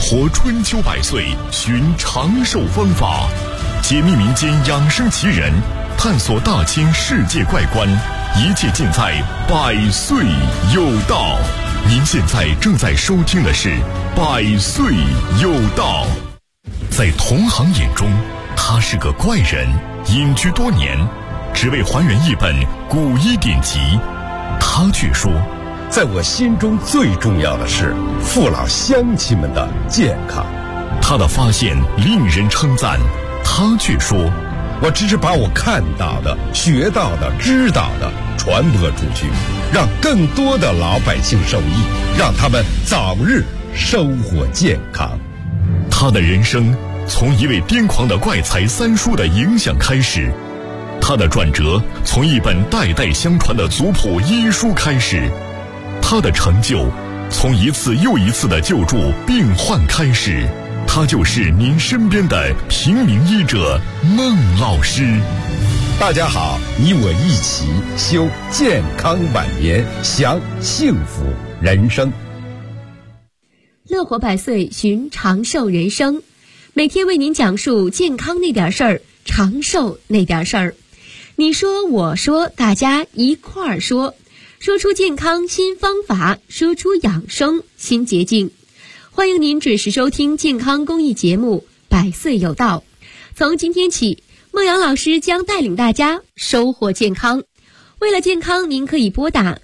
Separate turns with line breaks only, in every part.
活春秋百岁，寻长寿方法，解密民间养生奇人，探索大千世界怪观，一切尽在百岁有道。您现在正在收听的是百岁有道。在同行眼中，他是个怪人，隐居多年，只为还原一本古医典籍。他却说，
在我心中最重要的是父老乡亲们的健康。
他的发现令人称赞，他却说，
我只是把我看到的、学到的、知道的传播出去，让更多的老百姓受益，让他们早日收获健康。
他的人生从一位癫狂的怪才三叔的影响开始，他的转折从一本代代相传的族谱医书开始，他的成就从一次又一次的救助病患开始。他就是您身边的平民医者孟老师。
大家好，你我一起修健康晚年，享幸福人生。
乐活百岁，寻长寿人生，每天为您讲述健康那点事儿，长寿那点事儿。你说我说，大家一块儿说，说出健康新方法，说出养生新捷径。欢迎您准时收听健康公益节目《百岁有道》。从今天起，孟阳老师将带领大家收获健康。为了健康，您可以拨打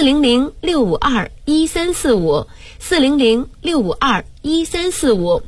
400-652-1345 400-652-1345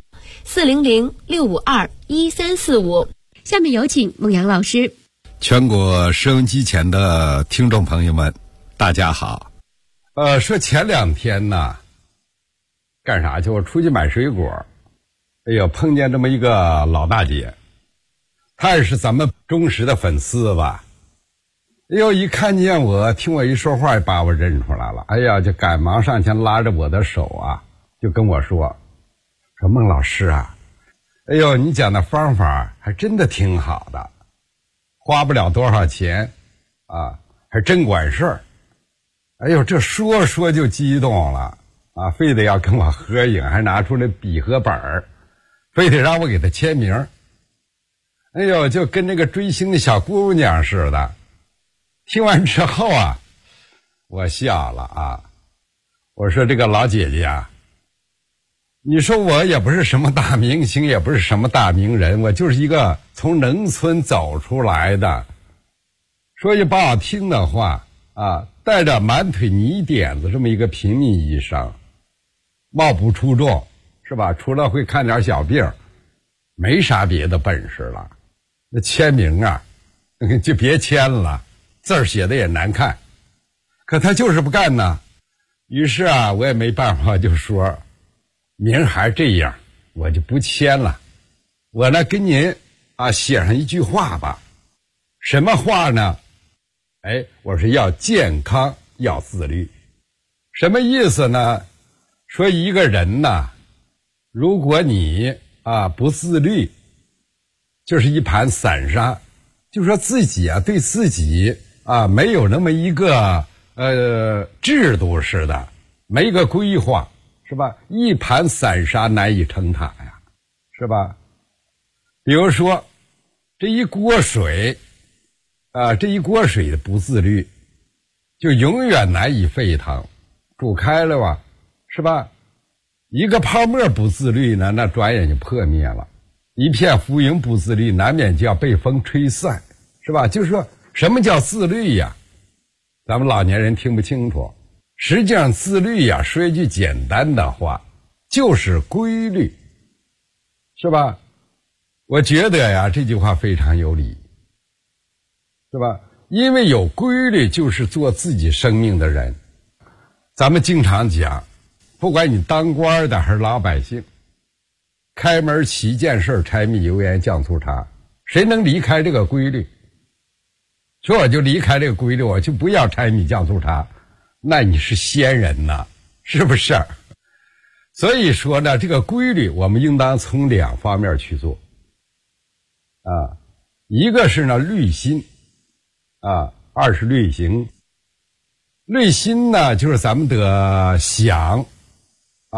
400-652-1345。下面有请孟阳老师。
全国收音机前的听众朋友们，大家好。说前两天呢，干啥去？我出去买水果，哎呦，碰见这么一个老大姐，她也是咱们忠实的粉丝吧。哎呦，一看见我，听我一说话，把我认出来了。哎呀，就赶忙上前拉着我的手啊，就跟我说孟老师啊，哎呦，你讲的方法还真的挺好的，花不了多少钱啊，还真管事儿。哎呦，这说就激动了啊，非得要跟我合影，还拿出那笔和本儿，非得让我给他签名。哎呦，就跟那个追星的小姑娘似的。听完之后啊，我笑了啊，我说这个老姐姐啊，你说我也不是什么大明星，也不是什么大名人，我就是一个从农村走出来的，说句不好听的话啊，带着满腿泥点子这么一个平民医生，貌不出众是吧？除了会看点小病，没啥别的本事了。那签名啊，就别签了，字儿写的也难看。可他就是不干呢。于是啊，我也没办法，就说名还这样，我就不签了。我呢跟您啊写上一句话吧。什么话呢？哎，我说要健康，要自律。什么意思呢？说一个人呢，如果你啊不自律，就是一盘散沙。就说自己啊对自己啊没有那么一个制度似的，没一个规划，是吧？一盘散沙，难以成塔呀，是吧？比如说这一锅水的不自律，就永远难以沸腾，煮开了吧，是吧？一个泡沫不自律呢，那转眼就破灭了。一片浮云不自律，难免就要被风吹散，是吧？就是说什么叫自律呀？咱们老年人听不清楚。实际上自律呀，说一句简单的话，就是规律，是吧？我觉得呀，这句话非常有理，是吧？因为有规律，就是做自己生命的人。咱们经常讲，不管你当官的还是老百姓，开门7件事，柴米油盐酱醋茶，谁能离开这个规律？说我就离开这个规律，我就不要柴米酱醋茶，那你是仙人呐，是不是？所以说呢，这个规律我们应当从2方面去做啊，一个是呢律心啊，二是律行。律心呢，就是咱们的想啊，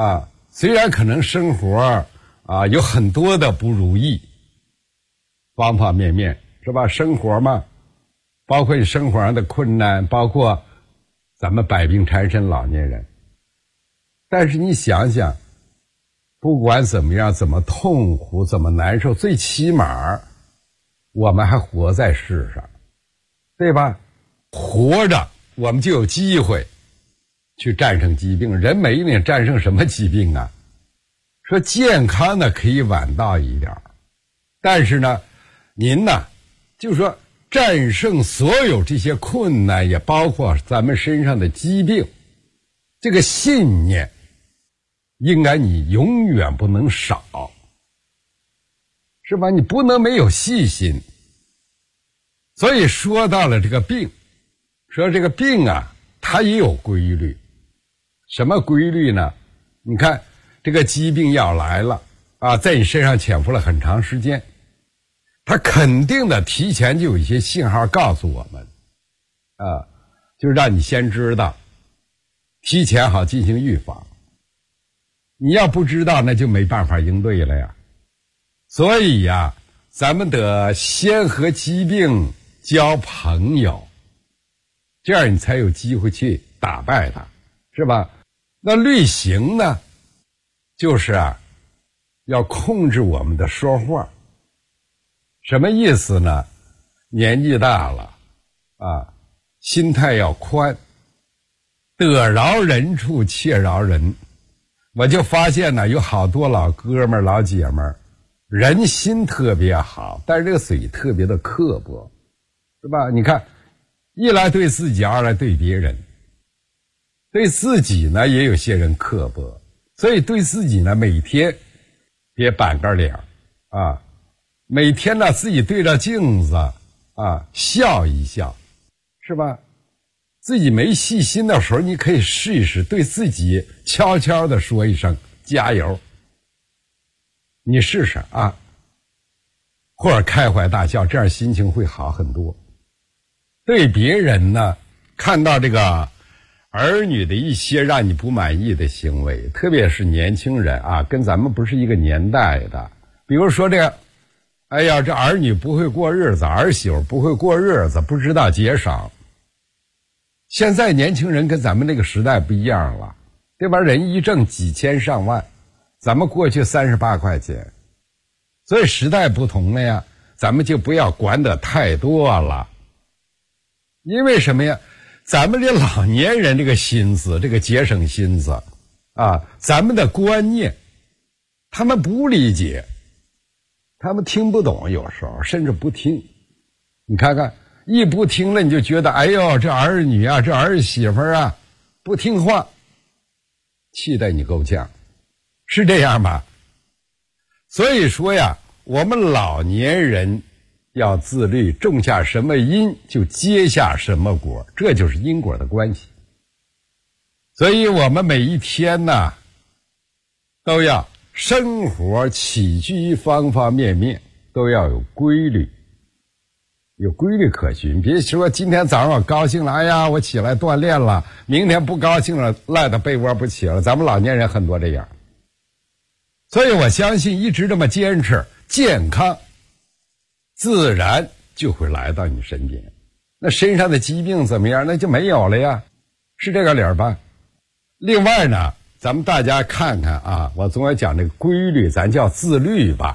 虽然可能生活有很多的不如意，方方面面，是吧？生活嘛，包括你生活上的困难，包括咱们百病缠身老年人。但是你想想，不管怎么样，怎么痛苦，怎么难受，最起码我们还活在世上，对吧？活着我们就有机会去战胜疾病。人没一定战胜什么疾病啊？说健康呢可以晚到一点，但是呢您呢就说战胜所有这些困难，也包括咱们身上的疾病，这个信念应该你永远不能少，是吧？你不能没有细心。所以说到了这个病，说这个病啊它也有规律。什么规律呢？你看这个疾病要来了在你身上潜伏了很长时间，它肯定的提前就有一些信号告诉我们就是让你先知道，提前好进行预防。你要不知道那就没办法应对了呀。所以呀咱们得先和疾病交朋友，这样你才有机会去打败它，是吧？那律行呢就是要控制我们的说话。什么意思呢？年纪大了心态要宽，得饶人处且饶人。我就发现呢有好多老哥们儿老姐们儿人心特别好，但是这个嘴特别的刻薄，是吧？你看一来对自己，二来对别人。对自己呢也有些人刻薄，所以对自己呢每天别板个脸每天呢自己对着镜子笑一笑，是吧？自己没细心的时候，你可以试一试对自己悄悄地说一声加油，你试试或者开怀大笑，这样心情会好很多。对别人呢看到这个儿女的一些让你不满意的行为，特别是年轻人跟咱们不是一个年代的，比如说这个这儿女不会过日子，儿媳妇不会过日子，不知道节省。现在年轻人跟咱们那个时代不一样了，对吧？人一挣几千上万，咱们过去38块钱，所以时代不同了呀，咱们就不要管得太多了。因为什么呀？咱们这老年人这个心思，这个节省心思咱们的观念他们不理解，他们听不懂，有时候甚至不听。你看看一不听了，你就觉得这儿女这儿媳妇不听话，气得你够呛，是这样吧？所以说呀，我们老年人要自律，种下什么因就结下什么果，这就是因果的关系。所以我们每一天呢都要生活起居方方面面都要有规律，有规律可循。别说今天早上我高兴了，我起来锻炼了，明天不高兴了，赖到被窝不起了。咱们老年人很多这样。所以我相信一直这么坚持，健康自然就会来到你身边。那身上的疾病怎么样？那就没有了呀，是这个理儿吧？另外呢，咱们大家看看我总要讲这个规律，咱叫自律吧。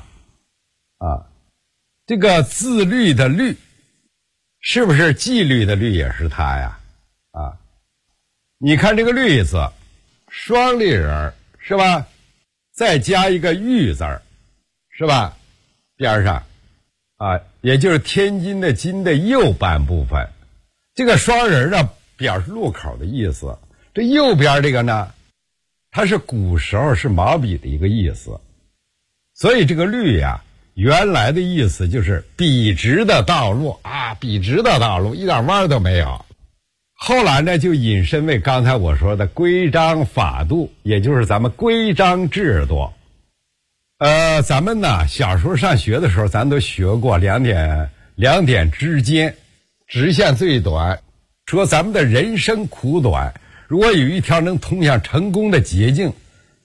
这个自律的律，是不是纪律的律也是它呀？你看这个律字，双立人是吧？再加一个玉字是吧？边上也就是天津的津的右半部分。这个双人呢表示路口的意思，这右边这个呢它是古时候是毛笔的一个意思。所以这个律原来的意思就是笔直的道路笔直的道路，一点弯都没有。后来呢就引申为刚才我说的规章法度，也就是咱们规章制度。咱们呢小时候上学的时候咱都学过两点之间，直线最短，说咱们的人生苦短，如果有一条能通向成功的捷径，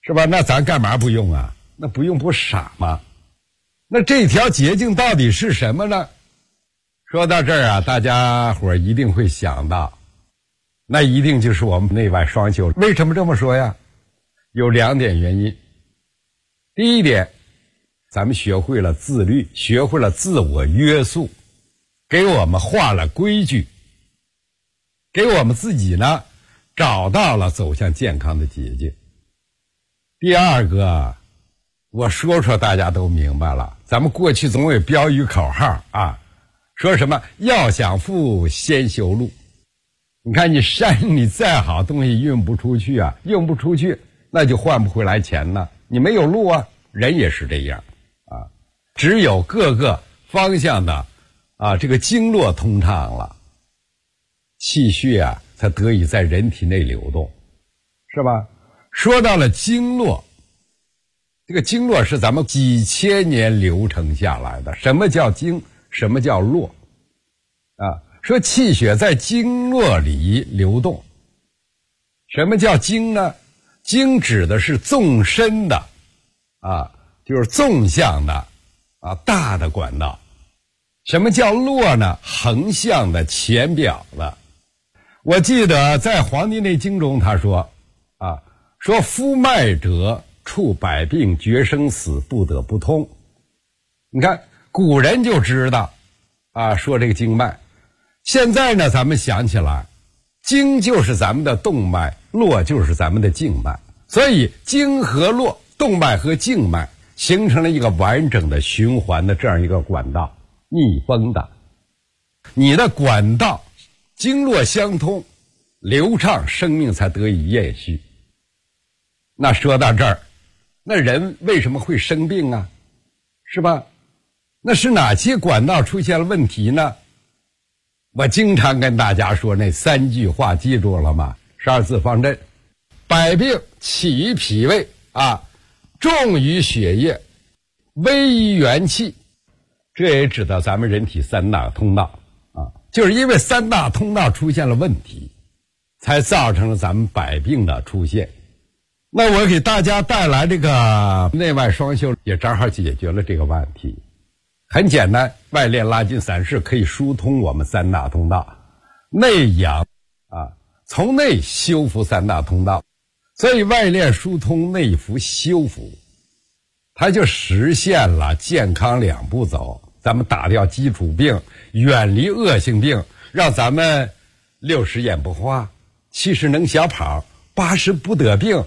是吧？那咱干嘛不用啊？那不用不傻吗？那这条捷径到底是什么呢？说到这儿啊，大家伙一定会想到，那一定就是我们内外双修。为什么这么说呀？有2点原因。第一点，咱们学会了自律，学会了自我约束，给我们画了规矩，给我们自己呢找到了走向健康的捷径。第二个，我说大家都明白了，咱们过去总有标语口号啊，说什么要想富先修路。你看你山里再好东西运不出去啊，运不出去那就换不回来钱呢。你没有路啊，人也是这样啊。只有各个方向的这个经络通畅了，气血啊才得以在人体内流动，是吧？说到了经络，这个经络是咱们几千年流程下来的。什么叫经？什么叫络？说气血在经络里流动。什么叫经呢？经指的是纵深的就是纵向的大的管道。什么叫络呢？横向的浅表的。我记得在《黄帝内经》中他说说夫脉者触百病决生死不得不通。你看古人就知道说这个经脉。现在呢咱们想起来，经就是咱们的动脉，络就是咱们的静脉，所以经和络，动脉和静脉形成了一个完整的循环的这样一个管道，密封的。你的管道经络相通流畅，生命才得以延续。那说到这儿，那人为什么会生病啊？是吧？那是哪些管道出现了问题呢？我经常跟大家说那3句话，记住了吗？12字方阵：百病起于脾胃重于血液，危于元气。这也指到咱们人体3大通道就是因为3大通道出现了问题，才造成了咱们百病的出现。那我给大家带来这个内外双修，也正好解决了这个问题。很简单，外练拉筋散式可以疏通我们3大通道，内养从内修复3大通道，所以外练疏通，内服修复，它就实现了健康2步走。咱们打掉基础病，远离恶性病，让咱们60眼不花，70能小跑，80不得病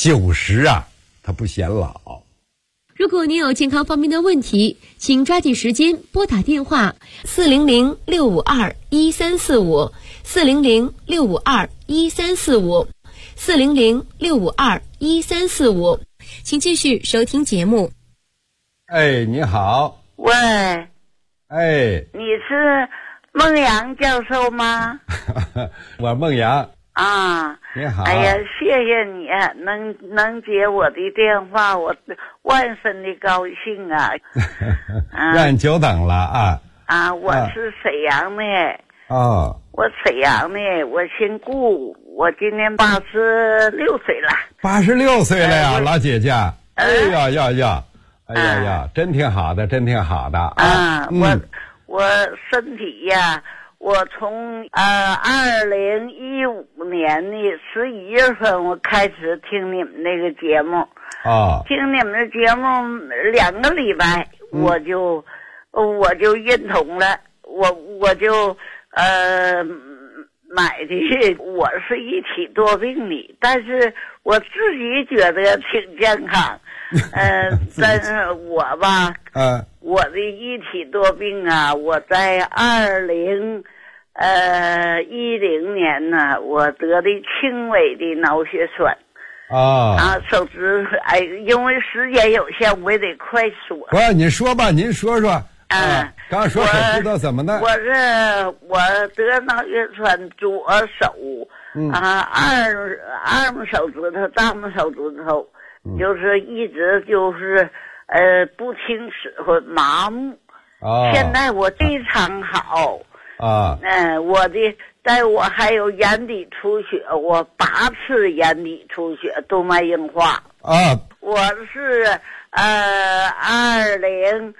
，90它不显老。
如果您有健康方面的问题，请抓紧时间拨打电话400-652-1345 400-652-1345 400-652-1345。请继续收听节目。
你好。
喂。
你
是孟阳教授吗？
我孟阳。你好。
哎呀，谢谢你能接我的电话，我万分的高兴啊。
让你久等了
我是沈阳的。我沈阳的，我姓顾，我今年86岁了。
86岁了呀，老姐姐。真挺好的，真挺好的
我身体呀，我从2015年的11月份我开始听你们那个节目听你们的节目2个礼拜，我就认同了，我就买的我是一体多病的，但是我自己觉得挺健康。但是我吧我的一体多病我在2010年呢，我得的轻微的脑血栓手指因为时间有限，我也得快说。
不是，您说吧，您说说刚说手知道怎么的？
我得脑血栓，左手二拇手指头、大拇手指头就是一直就是不听使唤，麻木。现在我非常好但我还有眼底出血，我8次眼底出血，动脉硬化。
啊，
我是2015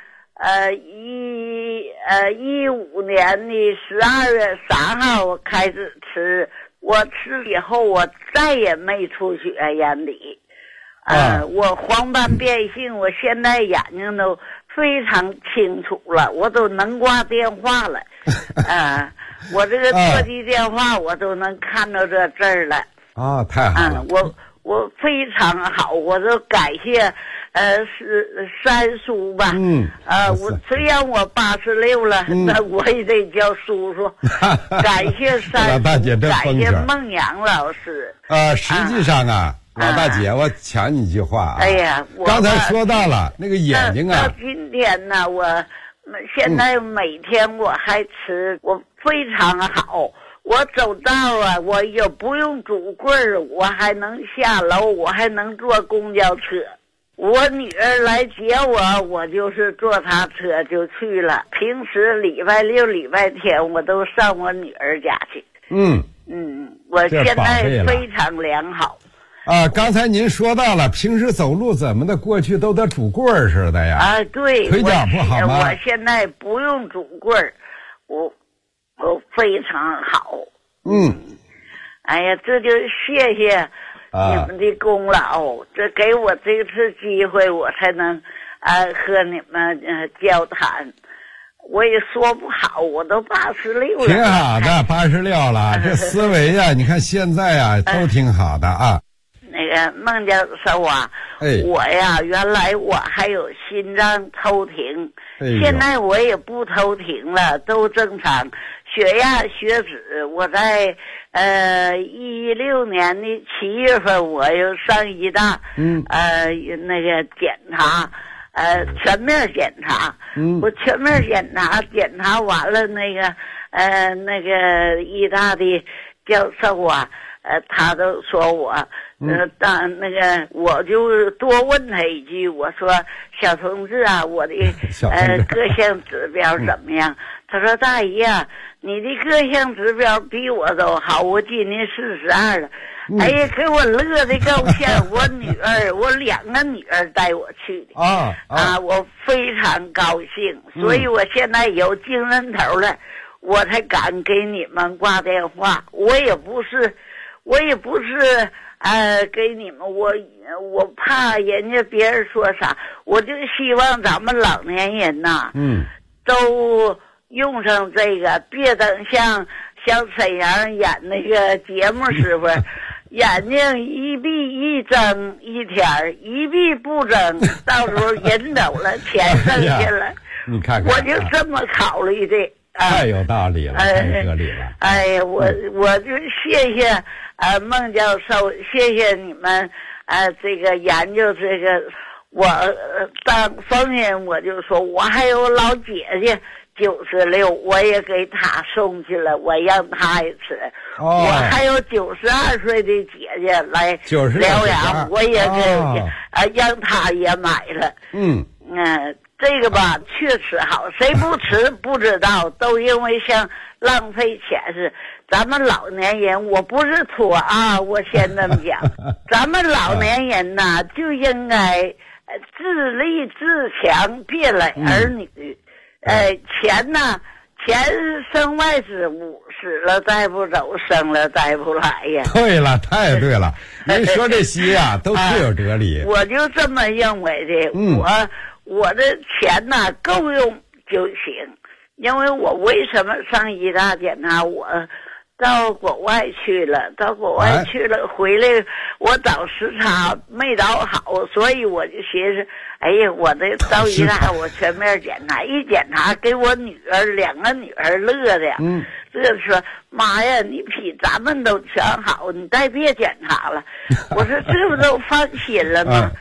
年的12月3号我开始吃，我吃以后我再也没出血眼里。我黄斑变性，我现在眼睛都非常清楚了，我都能挂电话了。我这个座机电话我都能看到这字儿了。
啊，太好了！
我非常好，我都感谢是三叔吧。我虽然我86了，那我也得叫叔叔。感谢三叔，感谢孟阳老师。
实际上老大姐，我抢你一句话
哎呀，我
刚才说到了那个眼睛
到今天呢，我现在每天我还吃，我非常好。我走道我也不用拄棍儿，我还能下楼，我还能坐公交车。我女儿来接我，我就是坐她车就去了。平时礼拜六、礼拜天我都上我女儿家去。我现在非常良好。
刚才您说到了，平时走路怎么的，过去都得拄棍儿似的呀。
对，
腿脚不好吗？
我现在不用拄棍儿，我非常好。哎呀，这就谢谢你们的功劳，这给我这次机会，我才能和你们交谈。我也说不好，我都86了。
挺好的，86了，这思维呀，你看现在都挺好的啊。
那个孟教授我呀，原来我还有心脏偷停，现在我也不偷停了，都正常。血压、血脂，我在16年的7月份，我又上医大，那个检查，全面检查，我全面检查完了，那个医大的教授他都说我，那个我就多问他一句，我说小同志我的各项指标怎么样？他说大姨你的各项指标比我都好，我今年42了。哎呀，给我乐得够呛。我2个女儿带我去的我非常高兴，所以我现在有精神头了，我才敢给你们挂电话。我也不是给你们，我怕人家别人说啥，我就希望咱们老年人都用上这个，别等像沈阳演那个节目时候，眼睛一闭一睁一天一闭不睁，到时候人走了，钱剩下了。
你看看，
我就这么考虑的。
太有道理了，太有哲理了。
哎呀，我就谢谢孟教授，谢谢你们这个研究这个。我当逢人我就说，我还有老姐姐96，我也给她送去了，我让她也吃。我还有92岁的姐姐来疗养，我也给让她也买了。这个吧确实好，谁不吃不知道，都因为像浪费钱是。咱们老年人，我不是托我先这么讲，咱们老年人呐就应该自立自强，别累儿女。钱是身外之物，死了带不走，生了带不来呀。
对了，太对了，您说这些都特有哲理。
我就这么认为的。我的钱够用就行，因为我为什么上医大检查？我到国外去了，回来我找时差没找好，所以我就寻思，哎呀，我这到医大我全面检查，一检查给我2个女儿乐的，这说妈呀，你比咱们都全好，你再别检查了。我说这不都放心了吗？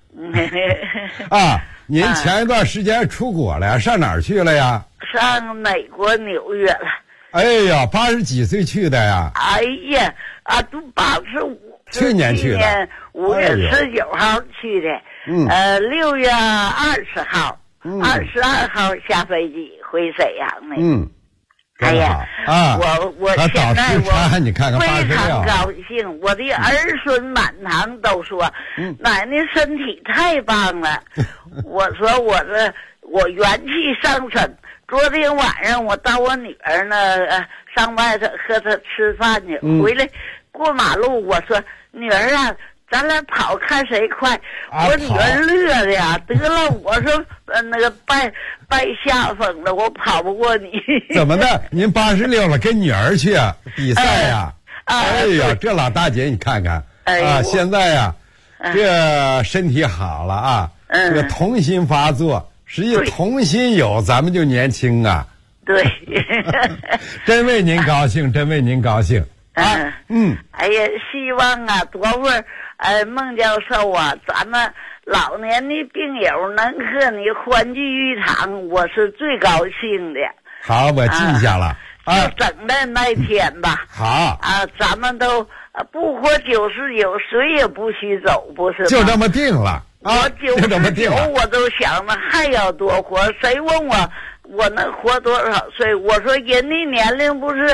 您前一段时间出国了呀？上哪儿去了呀？
上美国纽约了。
哎呀，80几岁去的呀？
哎呀，都85。
去年去的。
去年5月19号去的。6月20号，22号下飞机回沈阳的。 哎呀，我现在我
你看看
非常高兴，我的儿孙满堂都说，奶奶身体太棒了。我说我元气上升。昨天晚上我到我女儿那上外头和她吃饭去，回来过马路，我说女儿啊，咱俩跑看谁快。我女儿乐的呀，得了，我说那个拜下风了，我跑不过你。
怎么的？您86了，跟女儿去比赛呀？哎呀，这老大姐你看看现在呀，这身体好了啊，这个童心发作。实际童心有，咱们就年轻啊。
对，
真为您高兴，真为您高兴啊！
哎呀，希望啊，多会儿孟教授啊，咱们老年的病友能和你欢聚一堂，我是最高兴的。
好，我记下了
就整的那天吧。
好
咱们都不活99，谁也不许走，不是吗？
就这么定了。
我99，我都想着还要多活。谁问我能活多少岁？我说人的年龄不是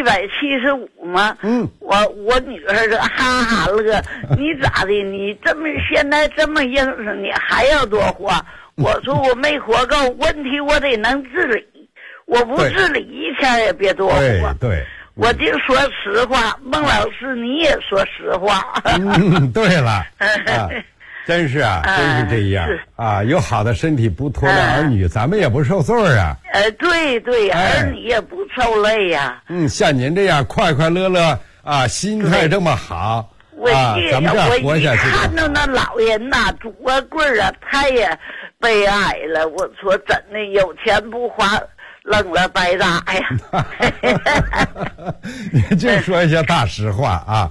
175吗？我女儿这哈哈乐，你咋的？你现在这么硬实，你还要多活？我说我没活够，问题我得能自理，我不自理一天也别多活。
对。
我就说实话，孟老师你也说实话。
对了。真是真是这样有好的身体不拖累儿女，咱们也不受罪啊。
对，儿女也不受累呀。
像您这样快快乐乐心态这么好咱们这样活下去。
我看到那老人呐，拄个棍儿太也悲哀了。我说真的，有钱不花，扔了白搭呀。
你就说一些大实话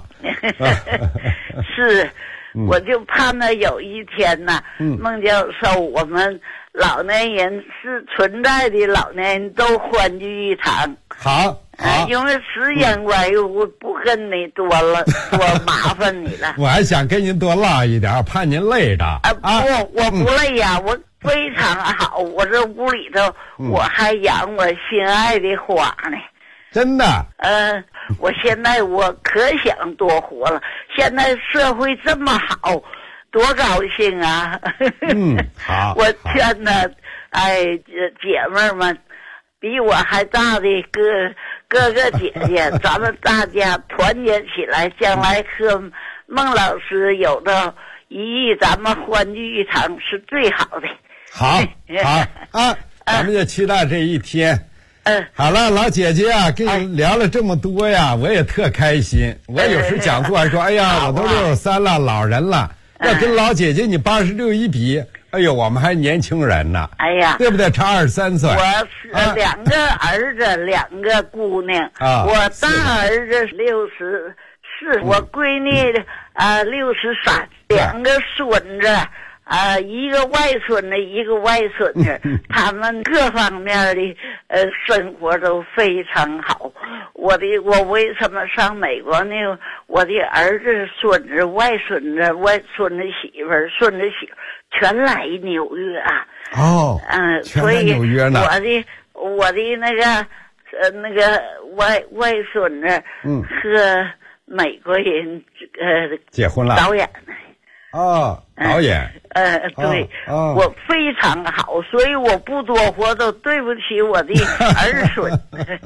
是。我就盼着有一天呐，孟教授，我们老年人是存在的老年人都欢聚一堂。
好，
因为时间关系，我不跟你多麻烦你了。
我还想跟您多唠一点，怕您累着。
我不累呀，我非常好。我这屋里头我还养我心爱的花呢。
真的？
我现在我可想多活了。现在社会这么好，多高兴啊！
好。
我劝呢，姐妹们，比我还大的哥哥姐姐，咱们大家团结起来，将来和孟老师有着一咱们欢聚一堂是最好的。
好咱们就期待这一天。好了，老姐姐跟你聊了这么多呀，我也特开心。我有时讲座还说，哎呀，我都63了，老人了，要跟老姐姐你86一比，哎呦，我们还年轻人呢。
哎呀，
对不对？差23岁。
我是2个儿子，2个姑娘。我大儿子64，我闺女63，2个孙子。一个外孙子，一个外孙女，他们各方面的生活都非常好。我为什么上美国呢？我的儿子、孙子、外孙子、外孙子媳妇儿、孙子媳妇全来纽约啊。
全来纽约呢。
我的那个外孙子和美国人
结婚了，
导演。
导演。
对，我非常好，所以我不多活都对不起我的儿孙。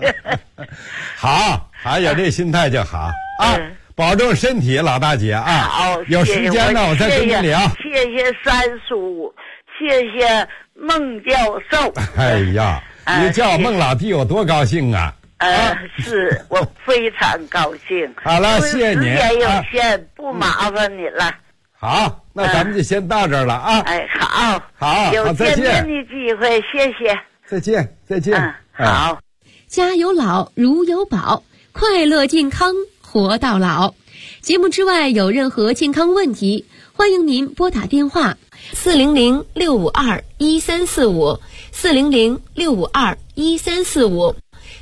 好，有这心态就好保重身体，老大姐
好，
有时间呢我再跟您聊。
谢谢三叔，谢谢孟教授。
哎呀，你叫我孟老弟，我多高兴啊！
是我非常高兴。
好了，谢谢您。
时间有限，不麻烦你了。
好，那咱们就先到这儿了好，
有见面的机会，谢谢。
再见。
好。
家有老，如有宝，快乐健康活到老。节目之外有任何健康问题，欢迎您拨打电话400-652-1345 400-652-1345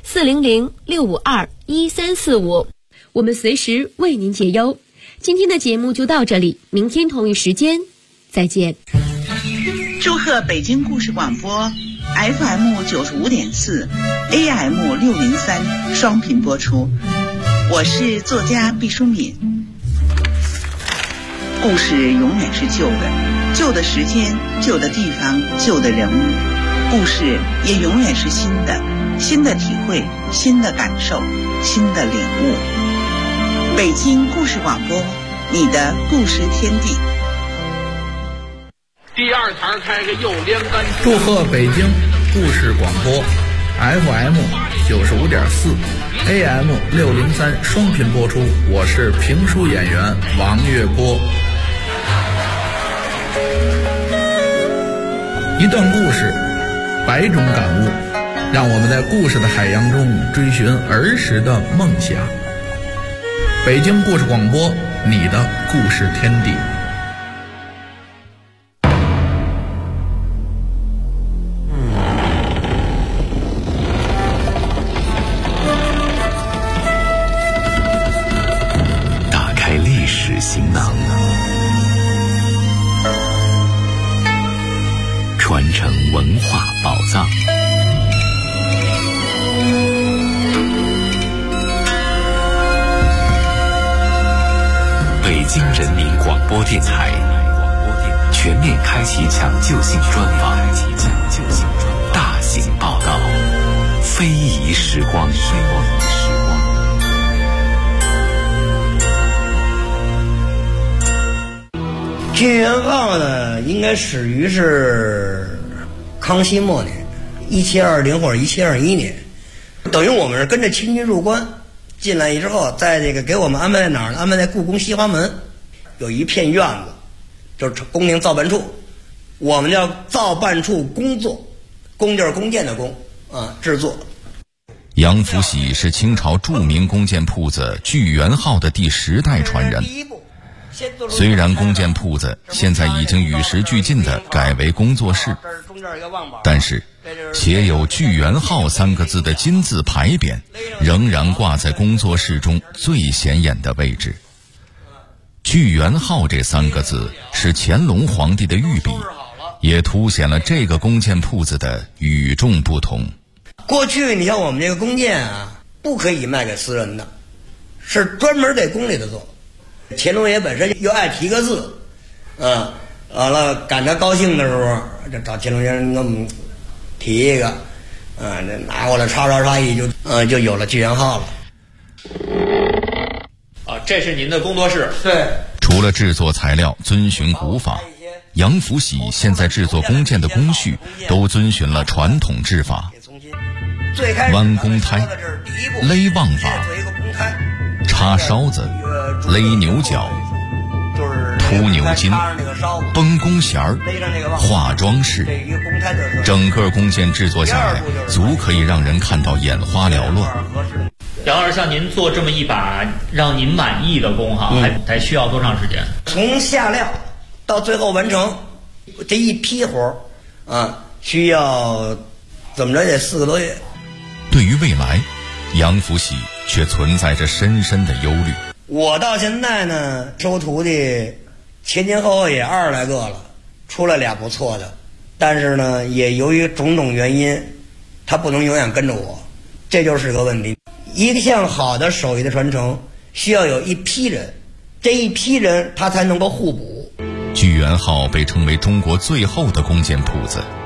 400-652-1345，我们随时为您解忧。今天的节目就到这里，明天同一时间再见。
祝贺北京故事广播 FM 95.4 AM 603双频播出。我是作家毕淑敏。故事永远是旧的，旧的时间，旧的地方，旧的人物。故事也永远是新的，新的体会，新的感受，新的领悟。北京故事广播，你的故事天地。
第二台开个右连杆。
祝贺北京故事广播 FM 95.4 AM 603双频播出。我是评书演员王月波。一段故事，百种感悟，让我们在故事的海洋中追寻儿时的梦想。北京故事广播，你的故事天地。
打开历史行囊，传承文化宝藏。北京人民广播电台全面开启抢救性专访，大型报道，非遗时光。
郡元号呢，应该始于是康熙末年，1720或者1721年，等于我们是跟着清军入关进来之后，在这个给我们安排在哪儿呢？安排在故宫西华门，有一片院子，就是宫廷造办处，我们叫造办处工作，工就是弓箭的弓啊，制作。
杨福喜是清朝著名弓箭铺子聚源号的第10代传人。虽然弓箭铺子现在已经与时俱进地改为工作室，但是写有聚源号3个字的金字牌匾仍然挂在工作室中最显眼的位置。聚源号这3个字是乾隆皇帝的御笔，也凸显了这个弓箭铺子的与众不同。
过去你像我们这个弓箭啊，不可以卖给私人的，是专门给宫里的做。乾隆爷本身又爱提个字，完了赶他高兴的时候，就找乾隆先生给我们提一个，这拿过来刷刷刷一就有了聚源号了。
这是您的工作室。
对。
除了制作材料遵循古法，杨福喜现在制作弓箭的工序都遵循了传统制法，弯弓胎、勒望法、插梢子、勒牛角、凸牛筋、绷弓弦儿、画装饰，整个弓箭制作下来，足可以让人看到眼花缭乱。
杨老师，像您做这么一把让您满意的弓哈，还需要多长时间？
从下料到最后完成这一批活需要怎么着也4个多月。
对于未来，杨福喜却存在着深深的忧虑。
我到现在呢，收徒弟前后也20来个了，出来俩不错的，但是呢，也由于种种原因，他不能永远跟着我，这就是个问题。一项好的手艺的传承，需要有一批人，这一批人他才能够互补。
聚源号被称为中国最后的弓箭铺子，